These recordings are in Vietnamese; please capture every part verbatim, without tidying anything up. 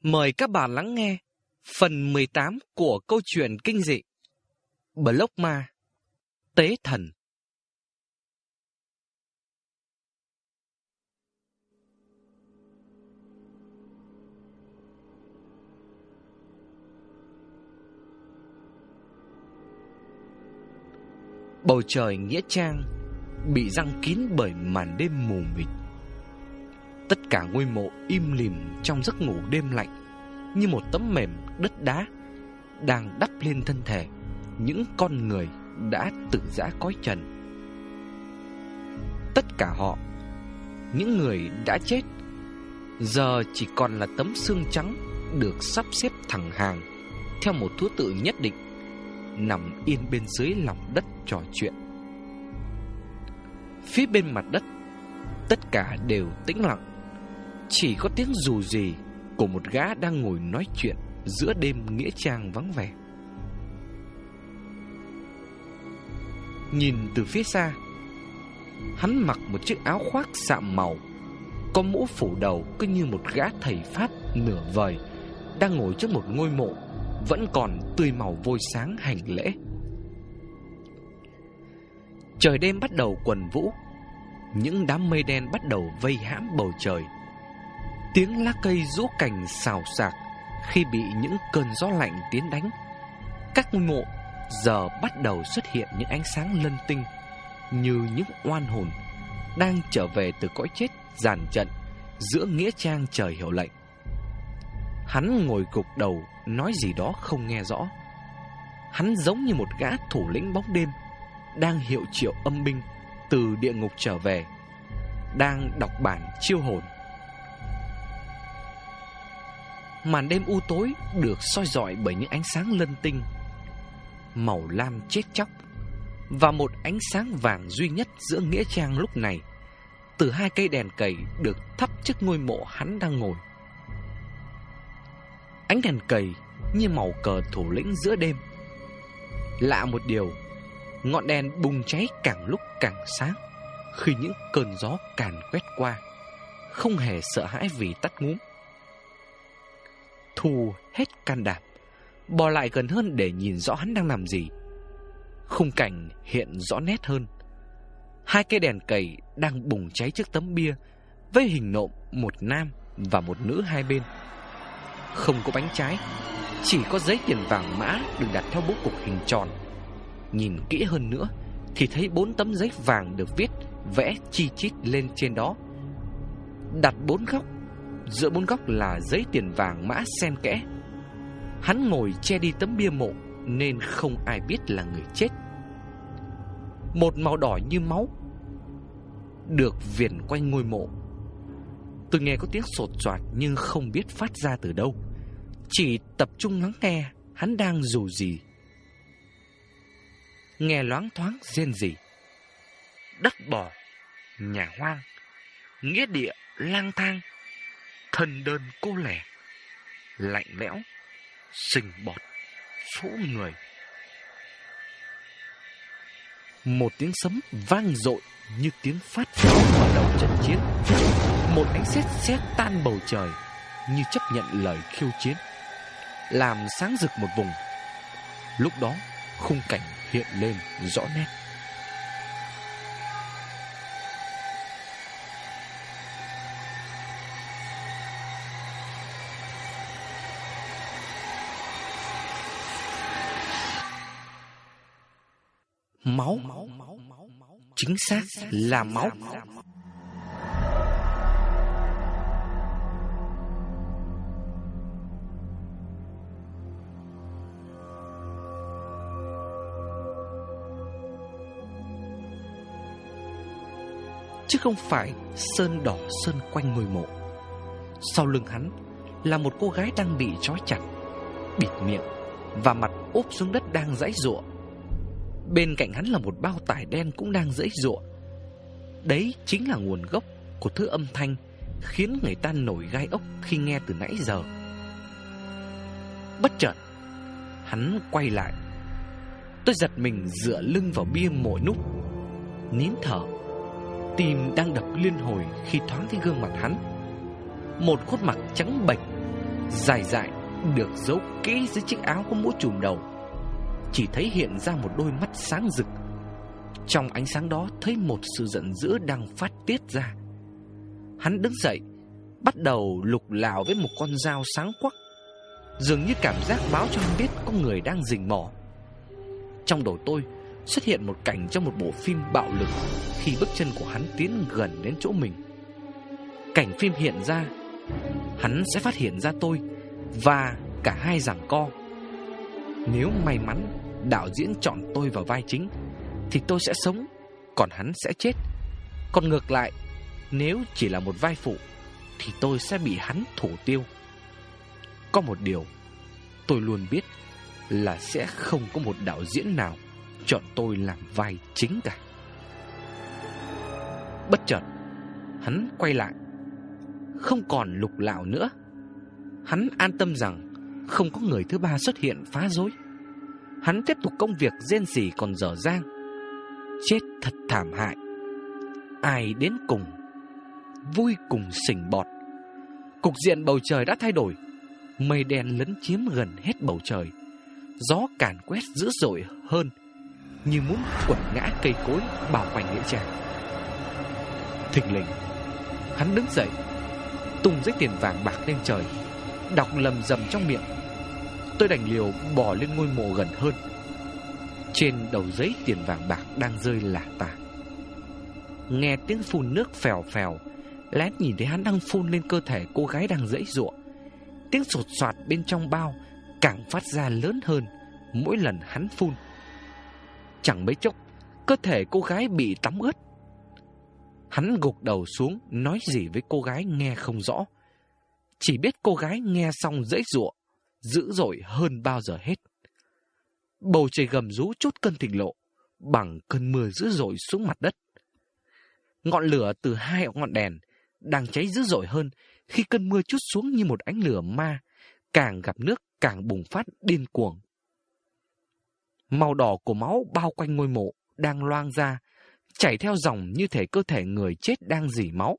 Mời các bạn lắng nghe phần mười tám của câu chuyện kinh dị Block Ma, Tế Thần. Bầu trời nghĩa trang bị giăng kín bởi màn đêm mù mịt. Tất cả ngôi mộ im lìm trong giấc ngủ đêm lạnh, như một tấm mền đất đá đang đắp lên thân thể những con người đã tử giã cõi trần. Tất cả họ, những người đã chết, giờ chỉ còn là tấm xương trắng được sắp xếp thẳng hàng theo một thứ tự nhất định, nằm yên bên dưới lòng đất trò chuyện. Phía bên mặt đất, tất cả đều tĩnh lặng, chỉ có tiếng rù rì của một gã đang ngồi nói chuyện giữa đêm nghĩa trang vắng vẻ. Nhìn từ phía xa, hắn mặc một chiếc áo khoác sạm màu, có mũ phủ đầu, cứ như một gã thầy Pháp nửa vời đang ngồi trước một ngôi mộ vẫn còn tươi màu vôi sáng hành lễ. Trời đêm bắt đầu quần vũ, những đám mây đen bắt đầu vây hãm bầu trời. Tiếng lá cây rũ cành xào xạc khi bị những cơn gió lạnh tiến đánh. Các ngôi mộ giờ bắt đầu xuất hiện những ánh sáng lân tinh, như những oan hồn đang trở về từ cõi chết dàn trận giữa nghĩa trang trời hiệu lệnh. Hắn ngồi gục đầu nói gì đó không nghe rõ. Hắn giống như một gã thủ lĩnh bóng đêm đang hiệu triệu âm binh từ địa ngục trở về, đang đọc bản chiêu hồn. Màn đêm u tối được soi rọi bởi những ánh sáng lân tinh, màu lam chết chóc, và một ánh sáng vàng duy nhất giữa nghĩa trang lúc này, từ hai cây đèn cầy được thắp trước ngôi mộ hắn đang ngồi. Ánh đèn cầy như màu cờ thủ lĩnh giữa đêm. Lạ một điều, ngọn đèn bùng cháy càng lúc càng sáng khi những cơn gió càn quét qua, không hề sợ hãi vì tắt ngúm. Thu hết can đảm, bò lại gần hơn để nhìn rõ hắn đang làm gì. Khung cảnh hiện rõ nét hơn. Hai cây đèn cầy đang bùng cháy trước tấm bia với hình nộm một nam và một nữ hai bên. Không có bánh trái, chỉ có giấy tiền vàng mã được đặt theo bố cục hình tròn. Nhìn kỹ hơn nữa thì thấy bốn tấm giấy vàng được viết vẽ chi chít lên trên đó, đặt bốn góc. Giữa bốn góc là giấy tiền vàng mã xen kẽ. Hắn ngồi che đi tấm bia mộ nên không ai biết là người chết. Một màu đỏ như máu được viền quanh ngôi mộ. Tôi nghe có tiếng sột soạt nhưng không biết phát ra từ đâu. Chỉ tập trung lắng nghe hắn đang rù rì. Nghe loáng thoáng rên rỉ: đất bỏ, nhà hoang, nghĩa địa lang thang, thân đơn cô lẻ, lạnh lẽo, sình bọt, phũ người. Một tiếng sấm vang dội như tiếng phát pháo vào đầu trận chiến. Một ánh sét sét tan bầu trời như chấp nhận lời khiêu chiến, làm sáng rực một vùng. Lúc đó khung cảnh hiện lên rõ nét. Máu, chính xác là máu. Chứ không phải sơn đỏ sơn quanh ngôi mộ. Sau lưng hắn là một cô gái đang bị trói chặt, bịt miệng và mặt úp xuống đất đang giãy giụa. Bên cạnh hắn là một bao tải đen cũng đang giãy giụa. Đấy chính là nguồn gốc của thứ âm thanh khiến người ta nổi gai ốc khi nghe từ nãy giờ. Bất chợt hắn quay lại. Tôi giật mình dựa lưng vào bia mộ núp, nín thở. Tim đang đập liên hồi khi thoáng thấy gương mặt hắn. Một khuôn mặt trắng bệch, dài dại được giấu kỹ dưới chiếc áo có mũ trùm đầu. Chỉ thấy hiện ra một đôi mắt sáng rực. Trong ánh sáng đó thấy một sự giận dữ đang phát tiết ra. Hắn đứng dậy, bắt đầu lục lạo với một con dao sáng quắc, dường như cảm giác báo cho hắn biết có người đang rình mò. Trong đầu tôi xuất hiện một cảnh trong một bộ phim bạo lực khi bước chân của hắn tiến gần đến chỗ mình. Cảnh phim hiện ra, hắn sẽ phát hiện ra tôi và cả hai giằng co. Nếu may mắn đạo diễn chọn tôi vào vai chính thì tôi sẽ sống, còn hắn sẽ chết. Còn ngược lại, nếu chỉ là một vai phụ thì tôi sẽ bị hắn thủ tiêu. Có một điều tôi luôn biết là sẽ không có một đạo diễn nào chọn tôi làm vai chính cả. Bất chợt, hắn quay lại, không còn lục lạo nữa. Hắn an tâm rằng không có người thứ ba xuất hiện phá rối. Hắn tiếp tục công việc rên rỉ còn dở dang. Chết thật thảm hại, ai đến cùng, vui cùng sình bọt. Cục diện bầu trời đã thay đổi. Mây đen lấn chiếm gần hết bầu trời. Gió càn quét dữ dội hơn, như muốn quật ngã cây cối bao quanh nghĩa trang. Thình lình, hắn đứng dậy, tung giấy tiền vàng bạc lên trời, đọc lầm rầm trong miệng. Tôi đành liều bò lên ngôi mộ gần hơn. Trên đầu giấy tiền vàng bạc đang rơi lả tả. Nghe tiếng phun nước phèo phèo, lén nhìn thấy hắn đang phun lên cơ thể cô gái đang giãy giụa. Tiếng sột soạt bên trong bao càng phát ra lớn hơn mỗi lần hắn phun. Chẳng mấy chốc, cơ thể cô gái bị tắm ướt. Hắn gục đầu xuống, nói gì với cô gái nghe không rõ. Chỉ biết cô gái nghe xong giãy giụa dữ dội hơn bao giờ hết. Bầu trời gầm rú chút cơn thịnh nộ bằng cơn mưa dữ dội xuống mặt đất. Ngọn lửa từ hai ngọn đèn đang cháy dữ dội hơn khi cơn mưa trút xuống như một ánh lửa ma, càng gặp nước càng bùng phát điên cuồng. Màu đỏ của máu bao quanh ngôi mộ đang loang ra, chảy theo dòng như thể cơ thể người chết đang rỉ máu.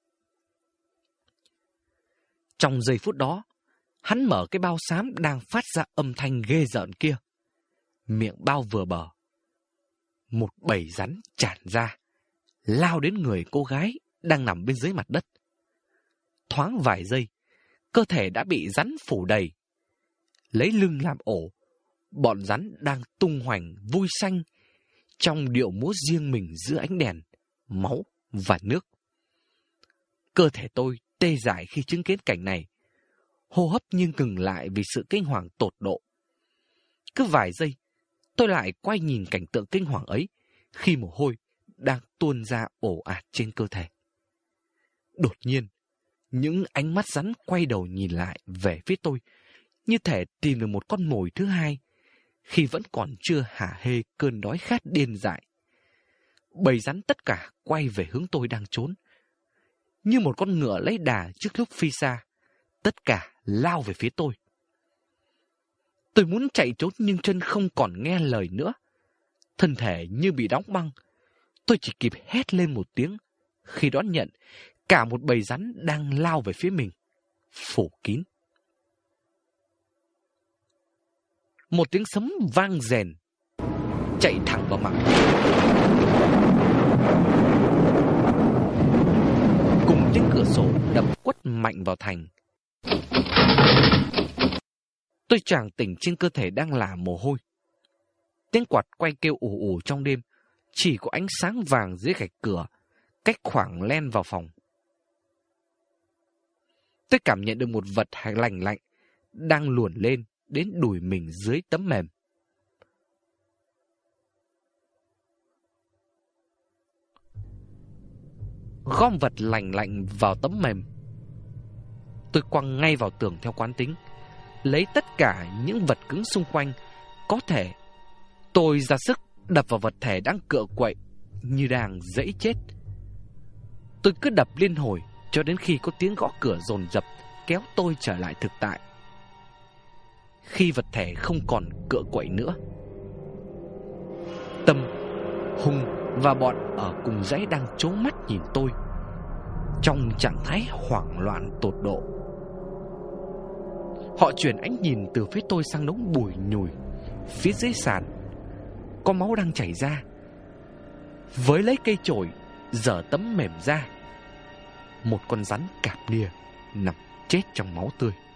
Trong giây phút đó, hắn mở cái bao xám đang phát ra âm thanh ghê rợn kia. Miệng bao vừa bờ, một bầy rắn tràn ra, lao đến người cô gái đang nằm bên dưới mặt đất. Thoáng vài giây, cơ thể đã bị rắn phủ đầy. Lấy lưng làm ổ, bọn rắn đang tung hoành vui xanh trong điệu múa riêng mình giữa ánh đèn, máu và nước. Cơ thể tôi tê dại khi chứng kiến cảnh này, hô hấp nhưng ngừng lại vì sự kinh hoàng tột độ. Cứ vài giây, tôi lại quay nhìn cảnh tượng kinh hoàng ấy khi mồ hôi đang tuôn ra ồ ạt trên cơ thể. Đột nhiên, những ánh mắt rắn quay đầu nhìn lại về phía tôi, như thể tìm được một con mồi thứ hai, khi vẫn còn chưa hả hê cơn đói khát điên dại. Bầy rắn tất cả quay về hướng tôi đang trốn. Như một con ngựa lấy đà trước lúc phi xa, tất cả lao về phía tôi. Tôi muốn chạy trốn nhưng chân không còn nghe lời nữa. Thân thể như bị đóng băng. Tôi chỉ kịp hét lên một tiếng khi đón nhận cả một bầy rắn đang lao về phía mình, phủ kín. Một tiếng sấm vang rền, chạy thẳng vào mặt. Cùng tiếng cửa sổ đập quất mạnh vào thành. Tôi choàng tỉnh trên cơ thể đang lả mồ hôi. Tiếng quạt quay kêu ù ù trong đêm, chỉ có ánh sáng vàng dưới gạch cửa, cách khoảng len vào phòng. Tôi cảm nhận được một vật lành lạnh đang luồn lên đến đùi mình dưới tấm mềm. Gom vật lành lạnh vào tấm mềm, tôi quăng ngay vào tường theo quán tính, lấy tất cả những vật cứng xung quanh có thể. Tôi ra sức đập vào vật thể đang cựa quậy như đang giãy chết. Tôi cứ đập liên hồi cho đến khi có tiếng gõ cửa dồn dập kéo tôi trở lại thực tại. Khi vật thể không còn cựa quậy nữa, Tâm, Hùng và bọn ở cùng dãy đang trố mắt nhìn tôi trong trạng thái hoảng loạn tột độ. Họ chuyển ánh nhìn từ phía tôi sang đống bùi nhùi phía dưới sàn. Có máu đang chảy ra. Với lấy cây chổi giở tấm mềm ra, một con rắn cạp nia nằm chết trong máu tươi.